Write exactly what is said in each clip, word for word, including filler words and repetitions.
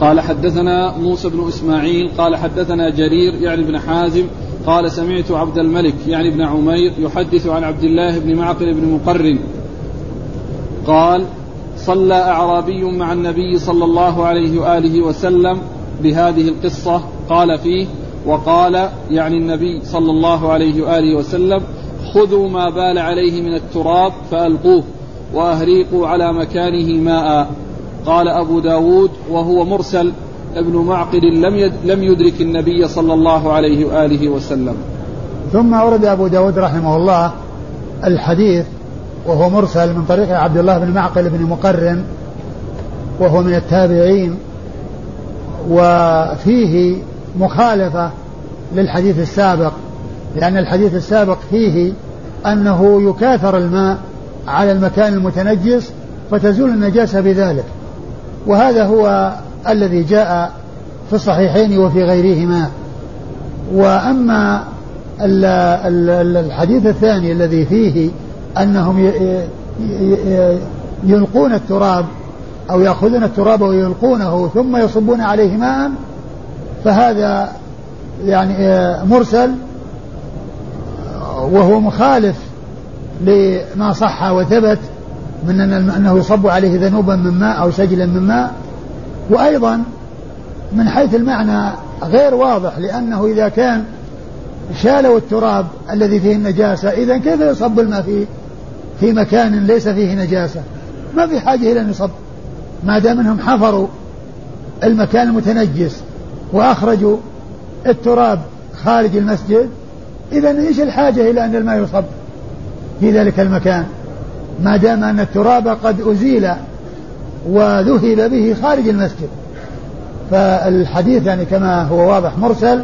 قال حدثنا موسى بن إسماعيل قال حدثنا جرير يعني بن حازم قال سمعت عبد الملك يعني بن عمير يحدث عن عبد الله بن معقل بن مقرن قال صلى أعرابي مع النبي صلى الله عليه وآله وسلم بهذه القصة قال فيه وقال يعني النبي صلى الله عليه وآله وسلم خذوا ما بال عليه من التراب فألقوه وأهريقوا على مكانه ماء. قال أبو داود وهو مرسل ابن معقل لم لم يدرك النبي صلى الله عليه وآله وسلم. ثم أورد أبو داود رحمه الله الحديث وهو مرسل من طريق عبد الله بن معقل بن مقرن وهو من التابعين، وفيه مخالفة للحديث السابق، لأن الحديث السابق فيه أنه يكاثر الماء على المكان المتنجس فتزول النجاسة بذلك، وهذا هو الذي جاء في الصحيحين وفي غيرهما. وأما الحديث الثاني الذي فيه أنهم يلقون التراب أو يأخذون التراب ويلقونه ثم يصبون عليه ماء، فهذا يعني مرسل وهو مخالف لما صح وثبت من أنه يصب عليه ذنوبا من ماء أو سجلا من ماء. وأيضا من حيث المعنى غير واضح، لأنه إذا كان شالوا التراب الذي فيه النجاسة إذن كيف يصب الماء في في مكان ليس فيه نجاسة؟ ما في حاجة إلى أن يصب، ما دام أنهم حفروا المكان المتنجس وأخرجوا التراب خارج المسجد، إذن إيش الحاجة إلى أن الماء يصب في ذلك المكان ما دام أن التراب قد أزيل وذهب به خارج المسجد؟ فالحديث يعني كما هو واضح مرسل،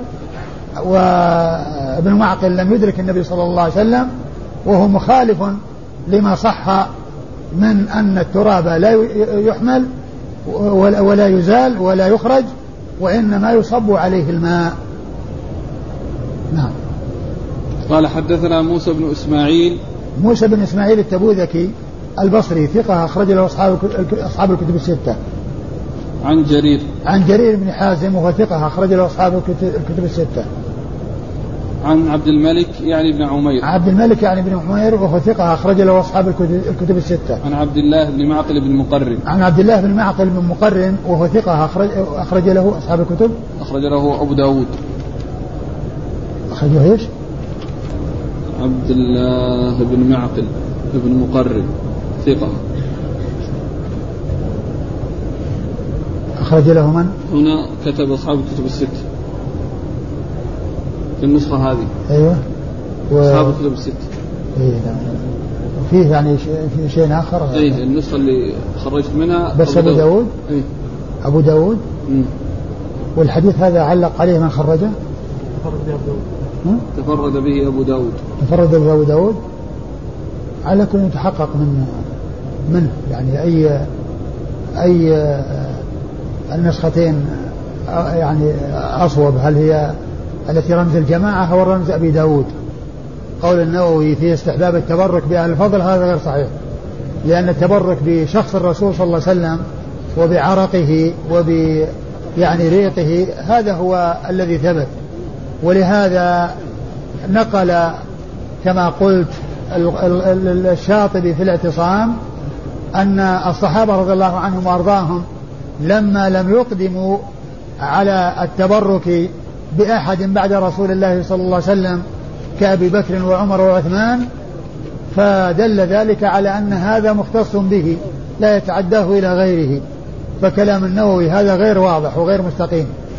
وابن معقل لم يدرك النبي صلى الله عليه وسلم، وهو مخالف لما صح من أن التراب لا يحمل ولا يزال ولا يخرج، وإنما يصب عليه الماء. نعم. قال حدثنا موسى بن إسماعيل موسى بن إسماعيل التبوذكي البصري ثقة أخرج له أصحاب أصحاب الكتب الستة. عن جرير عن جرير بن حازم وهو ثقة أخرج له أصحاب الكتب الستة. عن عبد الملك يعني بن عمير عبد الملك يعني بن عمير وهو ثقة أخرج له أصحاب الكتب الستة. عن عبد الله بن معقل بن مقرن عن عبد الله بن معقل بن مقرن وهو ثقة أخرج أخرج له أصحاب الكتب أخرج له أبو داود. أخرجه إيش؟ عبد الله بن معقل بن مقرن ثقة. أخرج له من؟ هنا كتب أصحاب الكتب الستة في النسخة هذه. أيوة. و... أصحاب الكتب الستة. إيه فيه يعني في شيء آخر. إيه النسخة اللي خرجت منها بس أبو داود. إيه. أبو داود. مم. والحديث هذا علق عليه من خرجه؟ تفرد به أبو داود. تفرد به أبو داود. تفرد به أبو داود. على كل يتحقق من منه يعني أي أي النسختين يعني أصوب، هل هي التي رمز الجماعة أو رمز أبي داود؟ قول النووي في استحباب التبرك بأهل الفضل هذا غير صحيح، لأن التبرك بشخص الرسول صلى الله عليه وسلم وبعرقه وب يعني ريقه هذا هو الذي ثبت، ولهذا نقل كما قلت الشاطبي في الاعتصام أن الصحابة رضي الله عنهم وأرضاهم لما لم يقدموا على التبرك بأحد بعد رسول الله صلى الله عليه وسلم كأبي بكر وعمر وعثمان، فدل ذلك على أن هذا مختص به لا يتعداه إلى غيره، فكلام النووي هذا غير واضح وغير مستقيم.